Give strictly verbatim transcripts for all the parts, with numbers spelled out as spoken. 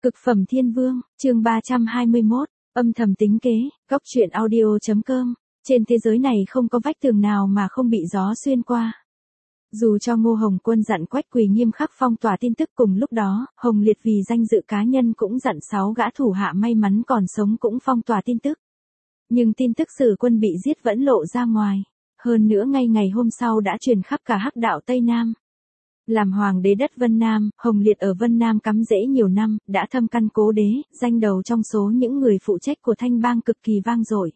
Cực phẩm thiên vương, chương ba trăm hai mươi mốt, âm thầm tính kế, góc truyện audio.com. Trên thế giới này không có vách tường nào mà không bị gió xuyên qua. Dù cho Ngô Hồng Quân dặn Quách Quỳ nghiêm khắc phong tỏa tin tức, cùng lúc đó, Hồng Liệt vì danh dự cá nhân cũng dặn sáu gã thủ hạ may mắn còn sống cũng phong tỏa tin tức. Nhưng tin tức Sử Quân bị giết vẫn lộ ra ngoài. Hơn nữa ngay ngày hôm sau đã truyền khắp cả Hắc Đạo Tây Nam. Làm hoàng đế đất Vân Nam, Hồng Liệt ở Vân Nam cắm rễ nhiều năm, đã thâm căn cố đế, danh đầu trong số những người phụ trách của Thanh Bang cực kỳ vang dội.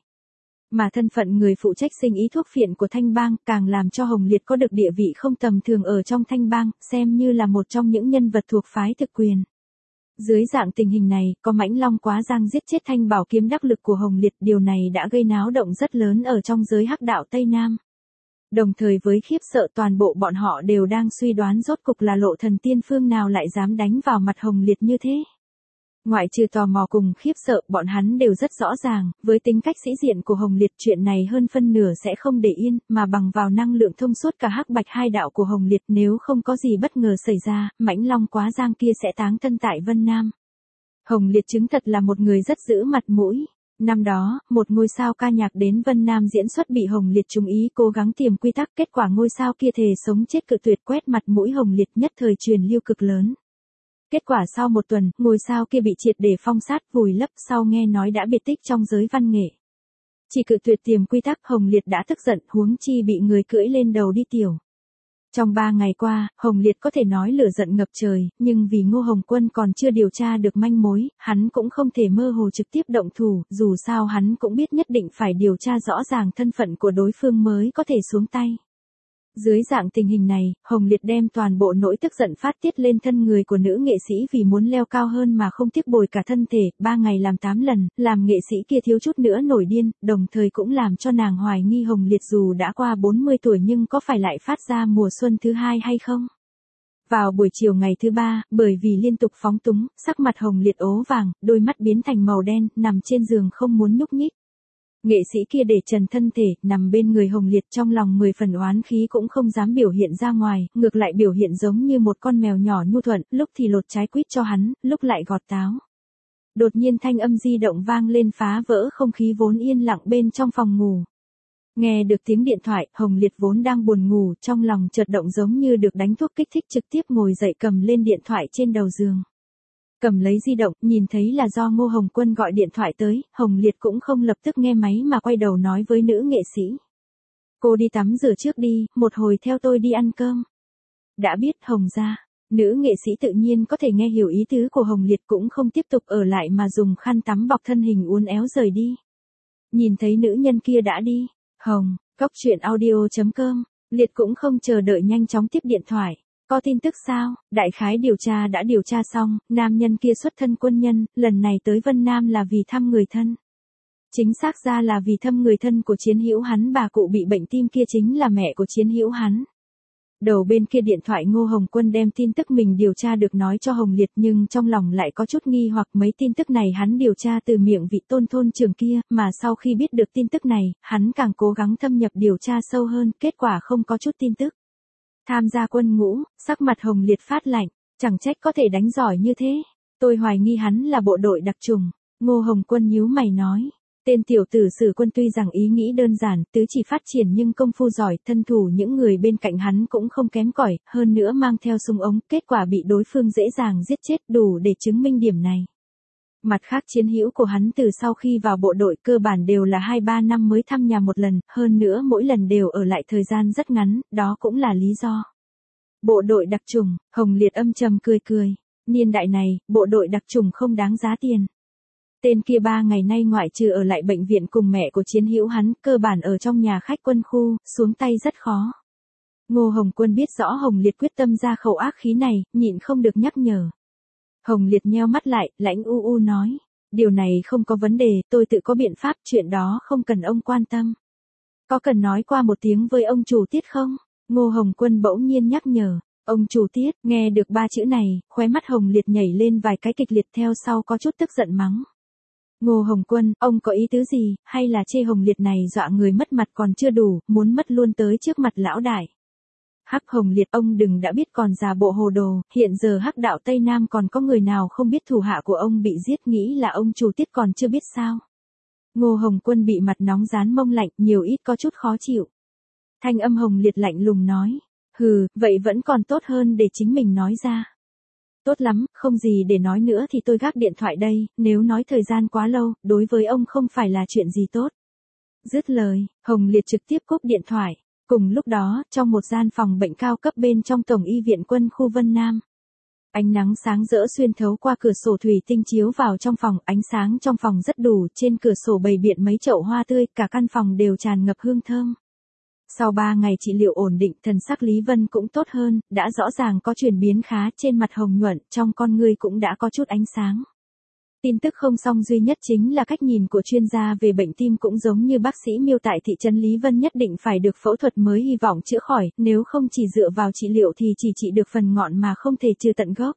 Mà thân phận người phụ trách sinh ý thuốc phiện của Thanh Bang càng làm cho Hồng Liệt có được địa vị không tầm thường ở trong Thanh Bang, xem như là một trong những nhân vật thuộc phái thực quyền. Dưới dạng tình hình này, có Mãnh Long Quá Giang giết chết thanh bảo kiếm đắc lực của Hồng Liệt, điều này đã gây náo động rất lớn ở trong giới Hắc Đạo Tây Nam. Đồng thời với khiếp sợ, toàn bộ bọn họ đều đang suy đoán rốt cục là lộ thần tiên phương nào lại dám đánh vào mặt Hồng Liệt như thế. Ngoại trừ tò mò cùng khiếp sợ, bọn hắn đều rất rõ ràng, với tính cách sĩ diện của Hồng Liệt, chuyện này hơn phân nửa sẽ không để yên, mà bằng vào năng lượng thông suốt cả Hắc Bạch hai đạo của Hồng Liệt, nếu không có gì bất ngờ xảy ra, Mãnh Long Quá Giang kia sẽ táng thân tại Vân Nam. Hồng Liệt chứng thật là một người rất giữ mặt mũi. Năm đó, một ngôi sao ca nhạc đến Vân Nam diễn xuất bị Hồng Liệt chú ý, cố gắng tìm quy tắc, kết quả ngôi sao kia thề sống chết cự tuyệt, quét mặt mũi Hồng Liệt, nhất thời truyền lưu cực lớn. Kết quả sau một tuần, ngôi sao kia bị triệt để phong sát, vùi lấp, sau nghe nói đã biệt tích trong giới văn nghệ. Chỉ cự tuyệt tìm quy tắc, Hồng Liệt đã tức giận, huống chi bị người cưỡi lên đầu đi tiểu. Trong ba ngày qua, Hồng Liệt có thể nói lửa giận ngập trời, nhưng vì Ngô Hồng Quân còn chưa điều tra được manh mối, hắn cũng không thể mơ hồ trực tiếp động thủ, dù sao hắn cũng biết nhất định phải điều tra rõ ràng thân phận của đối phương mới có thể xuống tay. Dưới dạng tình hình này, Hồng Liệt đem toàn bộ nỗi tức giận phát tiết lên thân người của nữ nghệ sĩ, vì muốn leo cao hơn mà không tiếc bồi cả thân thể, ba ngày làm tám lần, làm nghệ sĩ kia thiếu chút nữa nổi điên, đồng thời cũng làm cho nàng hoài nghi Hồng Liệt dù đã qua bốn mươi tuổi nhưng có phải lại phát ra mùa xuân thứ hai hay không. Vào buổi chiều ngày thứ ba, bởi vì liên tục phóng túng, sắc mặt Hồng Liệt ố vàng, đôi mắt biến thành màu đen, nằm trên giường không muốn nhúc nhích. Nghệ sĩ kia để trần thân thể, nằm bên người Hồng Liệt, trong lòng mười phần oán khí cũng không dám biểu hiện ra ngoài, ngược lại biểu hiện giống như một con mèo nhỏ nhu thuận, lúc thì lột trái quýt cho hắn, lúc lại gọt táo. Đột nhiên thanh âm di động vang lên, phá vỡ không khí vốn yên lặng bên trong phòng ngủ. Nghe được tiếng điện thoại, Hồng Liệt vốn đang buồn ngủ, trong lòng chợt động giống như được đánh thuốc kích thích, trực tiếp ngồi dậy cầm lên điện thoại trên đầu giường. Cầm lấy di động, nhìn thấy là do Ngô Hồng Quân gọi điện thoại tới, Hồng Liệt cũng không lập tức nghe máy mà quay đầu nói với nữ nghệ sĩ. Cô đi tắm rửa trước đi, một hồi theo tôi đi ăn cơm. Đã biết Hồng gia. Nữ nghệ sĩ tự nhiên có thể nghe hiểu ý tứ của Hồng Liệt, cũng không tiếp tục ở lại mà dùng khăn tắm bọc thân hình uốn éo rời đi. Nhìn thấy nữ nhân kia đã đi, Hồng, góc truyện audio.com, Liệt cũng không chờ đợi nhanh chóng tiếp điện thoại. Có tin tức sao? Đại khái điều tra đã điều tra xong, nam nhân kia xuất thân quân nhân, lần này tới Vân Nam là vì thăm người thân. Chính xác ra là vì thăm người thân của chiến hữu hắn, bà cụ bị bệnh tim kia chính là mẹ của chiến hữu hắn. Đầu bên kia điện thoại Ngô Hồng Quân đem tin tức mình điều tra được nói cho Hồng Liệt, nhưng trong lòng lại có chút nghi hoặc, mấy tin tức này hắn điều tra từ miệng vị tôn thôn trưởng kia, mà sau khi biết được tin tức này, hắn càng cố gắng thâm nhập điều tra sâu hơn, kết quả không có chút tin tức. Tham gia quân ngũ, sắc mặt Hồng Liệt phát lạnh, chẳng trách có thể đánh giỏi như thế. Tôi hoài nghi hắn là bộ đội đặc chủng. Ngô Hồng Quân nhíu mày nói. Tên tiểu tử Sử Quân tuy rằng ý nghĩ đơn giản, tứ chỉ phát triển nhưng công phu giỏi, thân thủ những người bên cạnh hắn cũng không kém cỏi, hơn nữa mang theo súng ống, kết quả bị đối phương dễ dàng giết chết, đủ để chứng minh điểm này. Mặt khác chiến hữu của hắn từ sau khi vào bộ đội cơ bản đều là hai ba năm mới thăm nhà một lần, hơn nữa mỗi lần đều ở lại thời gian rất ngắn, đó cũng là lý do. Bộ đội đặc chủng, Hồng Liệt âm trầm cười cười, niên đại này, bộ đội đặc chủng không đáng giá tiền. Tên kia ba ngày nay ngoại trừ ở lại bệnh viện cùng mẹ của chiến hữu hắn, cơ bản ở trong nhà khách quân khu, xuống tay rất khó. Ngô Hồng Quân biết rõ Hồng Liệt quyết tâm ra khẩu ác khí này, nhịn không được nhắc nhở. Hồng Liệt nheo mắt lại, lãnh u u nói. Điều này không có vấn đề, tôi tự có biện pháp, chuyện đó không cần ông quan tâm. Có cần nói qua một tiếng với ông chủ Tiết không? Ngô Hồng Quân bỗng nhiên nhắc nhở. Ông chủ Tiết, nghe được ba chữ này, khóe mắt Hồng Liệt nhảy lên vài cái kịch liệt, theo sau có chút tức giận mắng. Ngô Hồng Quân, ông có ý tứ gì, hay là chê Hồng Liệt này dọa người mất mặt còn chưa đủ, muốn mất luôn tới trước mặt lão đại. Hắc Hồng Liệt, ông đừng đã biết còn giả bộ hồ đồ, hiện giờ Hắc đạo Tây Nam còn có người nào không biết thủ hạ của ông bị giết, nghĩ là ông chủ tiết còn chưa biết sao. Ngô Hồng Quân bị mặt nóng dán mông lạnh, nhiều ít có chút khó chịu. Thanh âm Hồng Liệt lạnh lùng nói, hừ, vậy vẫn còn tốt hơn để chính mình nói ra. Tốt lắm, không gì để nói nữa thì tôi gác điện thoại đây, nếu nói thời gian quá lâu, đối với ông không phải là chuyện gì tốt. Dứt lời, Hồng Liệt trực tiếp cúp điện thoại. Cùng lúc đó, trong một gian phòng bệnh cao cấp bên trong Tổng y viện quân khu Vân Nam. Ánh nắng sáng rỡ xuyên thấu qua cửa sổ thủy tinh chiếu vào trong phòng, ánh sáng trong phòng rất đủ, trên cửa sổ bày biện mấy chậu hoa tươi, cả căn phòng đều tràn ngập hương thơm. Sau ba ngày trị liệu ổn định, thần sắc Lý Vân cũng tốt hơn, đã rõ ràng có chuyển biến khá, trên mặt hồng nhuận, trong con ngươi cũng đã có chút ánh sáng. Tin tức không xong duy nhất chính là cách nhìn của chuyên gia về bệnh tim cũng giống như bác sĩ miêu tại thị trấn Lý Vân, nhất định phải được phẫu thuật mới hy vọng chữa khỏi, nếu không chỉ dựa vào trị liệu thì chỉ trị được phần ngọn mà không thể trừ tận gốc.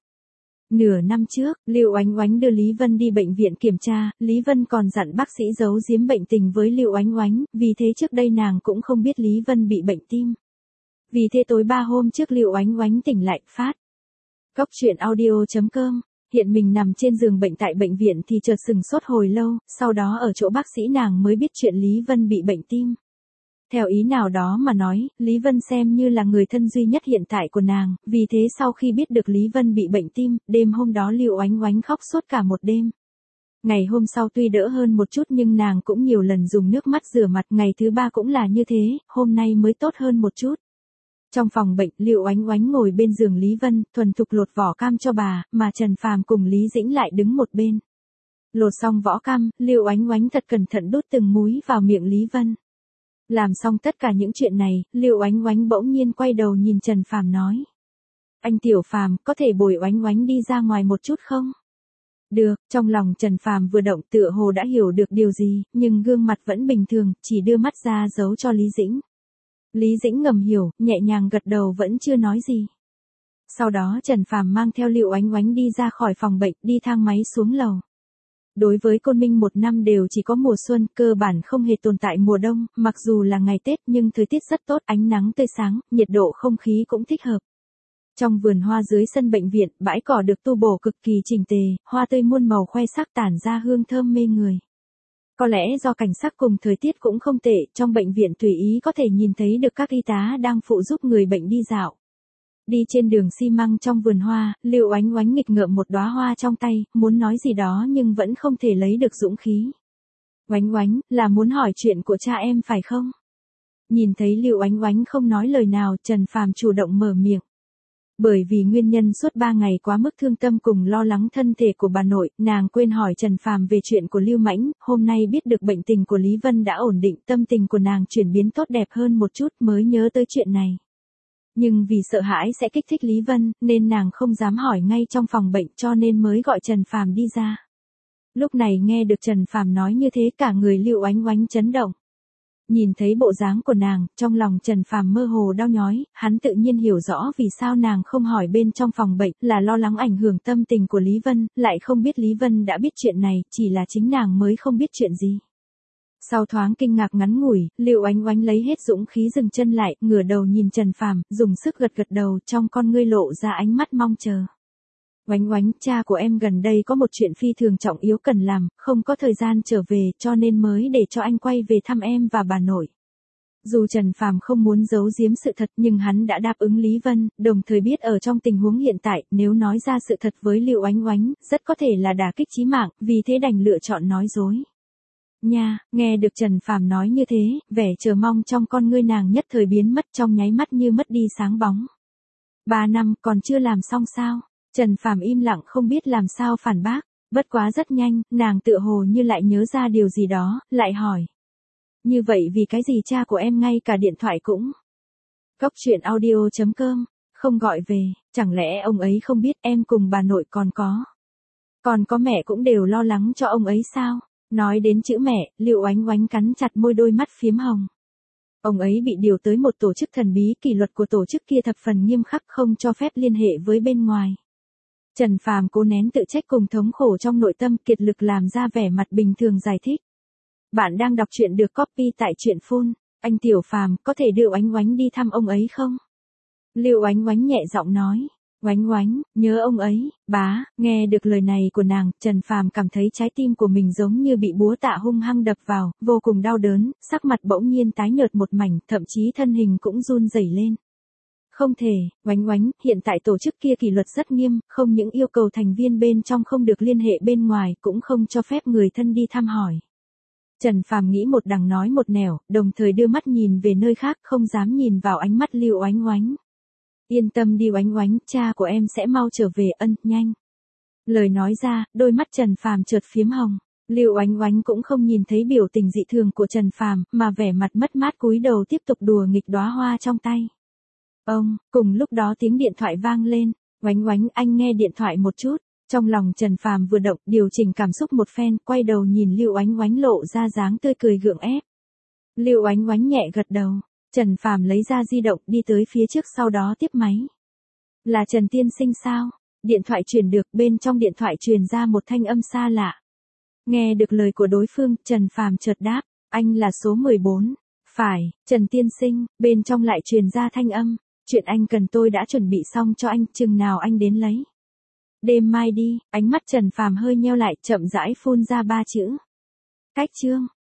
Nửa năm trước, Lưu Oánh Oánh đưa Lý Vân đi bệnh viện kiểm tra, Lý Vân còn dặn bác sĩ giấu giếm bệnh tình với Lưu Oánh Oánh, vì thế trước đây nàng cũng không biết Lý Vân bị bệnh tim. Vì thế tối ba hôm trước Lưu Oánh Oánh tỉnh lại, phát. Cốc truyện audio chấm com. Hiện mình nằm trên giường bệnh tại bệnh viện thì chợt sừng sốt hồi lâu, sau đó ở chỗ bác sĩ nàng mới biết chuyện Lý Vân bị bệnh tim. Theo ý nào đó mà nói, Lý Vân xem như là người thân duy nhất hiện tại của nàng, vì thế sau khi biết được Lý Vân bị bệnh tim, đêm hôm đó Lưu Oánh Oánh khóc suốt cả một đêm. Ngày hôm sau tuy đỡ hơn một chút nhưng nàng cũng nhiều lần dùng nước mắt rửa mặt, ngày thứ ba cũng là như thế, hôm nay mới tốt hơn một chút. Trong phòng bệnh, Lưu Oánh Oánh ngồi bên giường Lý Vân, thuần thục lột vỏ cam cho bà, mà Trần Phàm cùng Lý Dĩnh lại đứng một bên. Lột xong vỏ cam, Lưu Oánh Oánh thật cẩn thận đút từng múi vào miệng Lý Vân. Làm xong tất cả những chuyện này, Lưu Oánh Oánh bỗng nhiên quay đầu nhìn Trần Phàm nói: "Anh Tiểu Phàm, có thể bồi Oánh Oánh đi ra ngoài một chút không?" Được, trong lòng Trần Phàm vừa động, tựa hồ đã hiểu được điều gì, nhưng gương mặt vẫn bình thường, chỉ đưa mắt ra giấu cho Lý Dĩnh. Lý Dĩnh ngầm hiểu, nhẹ nhàng gật đầu vẫn chưa nói gì. Sau đó Trần Phàm mang theo Lưu Oánh Oánh đi ra khỏi phòng bệnh, đi thang máy xuống lầu. Đối với Côn Minh một năm đều chỉ có mùa xuân, cơ bản không hề tồn tại mùa đông, mặc dù là ngày Tết nhưng thời tiết rất tốt, ánh nắng tươi sáng, nhiệt độ không khí cũng thích hợp. Trong vườn hoa dưới sân bệnh viện, bãi cỏ được tu bổ cực kỳ chỉnh tề, hoa tươi muôn màu khoe sắc tản ra hương thơm mê người. Có lẽ do cảnh sắc cùng thời tiết cũng không tệ, trong bệnh viện tùy ý có thể nhìn thấy được các y tá đang phụ giúp người bệnh đi dạo. Đi trên đường xi măng trong vườn hoa, Lưu Oánh Oánh nghịch ngợm một đóa hoa trong tay, muốn nói gì đó nhưng vẫn không thể lấy được dũng khí. "Oánh Oánh, là muốn hỏi chuyện của cha em phải không?" Nhìn thấy Lưu Oánh Oánh không nói lời nào, Trần Phàm chủ động mở miệng. Bởi vì nguyên nhân suốt ba ngày quá mức thương tâm cùng lo lắng thân thể của bà nội, nàng quên hỏi Trần Phàm về chuyện của Lưu Mãnh, hôm nay biết được bệnh tình của Lý Vân đã ổn định, tâm tình của nàng chuyển biến tốt đẹp hơn một chút mới nhớ tới chuyện này. Nhưng vì sợ hãi sẽ kích thích Lý Vân, nên nàng không dám hỏi ngay trong phòng bệnh cho nên mới gọi Trần Phàm đi ra. Lúc này nghe được Trần Phàm nói như thế cả người Lưu Oánh Oánh chấn động. Nhìn thấy bộ dáng của nàng, trong lòng Trần Phàm mơ hồ đau nhói, hắn tự nhiên hiểu rõ vì sao nàng không hỏi bên trong phòng bệnh, là lo lắng ảnh hưởng tâm tình của Lý Vân, lại không biết Lý Vân đã biết chuyện này, chỉ là chính nàng mới không biết chuyện gì. Sau thoáng kinh ngạc ngắn ngủi, Lưu Oánh Oánh lấy hết dũng khí dừng chân lại, ngửa đầu nhìn Trần Phàm, dùng sức gật gật đầu, trong con ngươi lộ ra ánh mắt mong chờ. "Oánh Oánh, cha của em gần đây có một chuyện phi thường trọng yếu cần làm, không có thời gian trở về, cho nên mới để cho anh quay về thăm em và bà nội." Dù Trần Phàm không muốn giấu giếm sự thật nhưng hắn đã đáp ứng Lý Vân, đồng thời biết ở trong tình huống hiện tại, nếu nói ra sự thật với Lưu Oánh Oánh, rất có thể là đả kích chí mạng, vì thế đành lựa chọn nói dối. Nha, nghe được Trần Phàm nói như thế, vẻ chờ mong trong con ngươi nàng nhất thời biến mất, trong nháy mắt như mất đi sáng bóng. Ba năm, còn chưa làm xong sao? Trần Phàm im lặng không biết làm sao phản bác, bất quá rất nhanh, nàng tựa hồ như lại nhớ ra điều gì đó, lại hỏi. "Như vậy vì cái gì cha của em ngay cả điện thoại cũng..." Cốc truyện audio chấm com, không gọi về, chẳng lẽ ông ấy không biết em cùng bà nội còn có. Còn có mẹ cũng đều lo lắng cho ông ấy sao? Nói đến chữ mẹ, Lưu Oánh Oánh cắn chặt môi, đôi mắt phiếm hồng. Ông ấy bị điều tới một tổ chức thần bí, kỷ luật của tổ chức kia thập phần nghiêm khắc, không cho phép liên hệ với bên ngoài. Trần Phàm cố nén tự trách cùng thống khổ trong nội tâm, kiệt lực làm ra vẻ mặt bình thường giải thích. Bạn đang đọc truyện được copy tại truyện phun. "Anh Tiểu Phàm, có thể đưa Oánh Oánh đi thăm ông ấy không?" Lưu Oánh Oánh nhẹ giọng nói. Oánh Oánh, nhớ ông ấy, bá, nghe được lời này của nàng, Trần Phàm cảm thấy trái tim của mình giống như bị búa tạ hung hăng đập vào, vô cùng đau đớn, sắc mặt bỗng nhiên tái nhợt một mảnh, thậm chí thân hình cũng run rẩy lên. Không thể, Oánh Oánh, hiện tại tổ chức kia kỷ luật rất nghiêm, không những yêu cầu thành viên bên trong không được liên hệ bên ngoài, cũng không cho phép người thân đi thăm hỏi. Trần Phàm nghĩ một đằng nói một nẻo, đồng thời đưa mắt nhìn về nơi khác, không dám nhìn vào ánh mắt Lưu Oánh Oánh. Yên tâm đi Oánh Oánh, cha của em sẽ mau trở về, ân, nhanh. Lời nói ra, đôi mắt Trần Phàm chợt phiếm hồng. Lưu Oánh Oánh cũng không nhìn thấy biểu tình dị thường của Trần Phàm, mà vẻ mặt mất mát cúi đầu tiếp tục đùa nghịch đóa hoa trong tay. Ông, cùng lúc đó tiếng điện thoại vang lên. Oánh Oánh, anh nghe điện thoại một chút. Trong lòng Trần Phàm vừa động, điều chỉnh cảm xúc một phen, quay đầu nhìn Lưu Oánh Oánh lộ ra dáng tươi cười gượng ép. Lưu Oánh Oánh nhẹ gật đầu. Trần Phàm lấy ra di động, đi tới phía trước, sau đó tiếp máy. Là Trần tiên sinh sao? Điện thoại truyền được, bên trong điện thoại truyền ra một thanh âm xa lạ. Nghe được lời của đối phương, Trần Phàm chợt đáp, anh là số mười bốn. Phải, Trần tiên sinh, bên trong lại truyền ra thanh âm. Chuyện anh cần tôi đã chuẩn bị xong cho anh, chừng nào anh đến lấy. Đêm mai đi, ánh mắt Trần Phàm hơi nheo lại, chậm rãi phun ra ba chữ. Cách chương.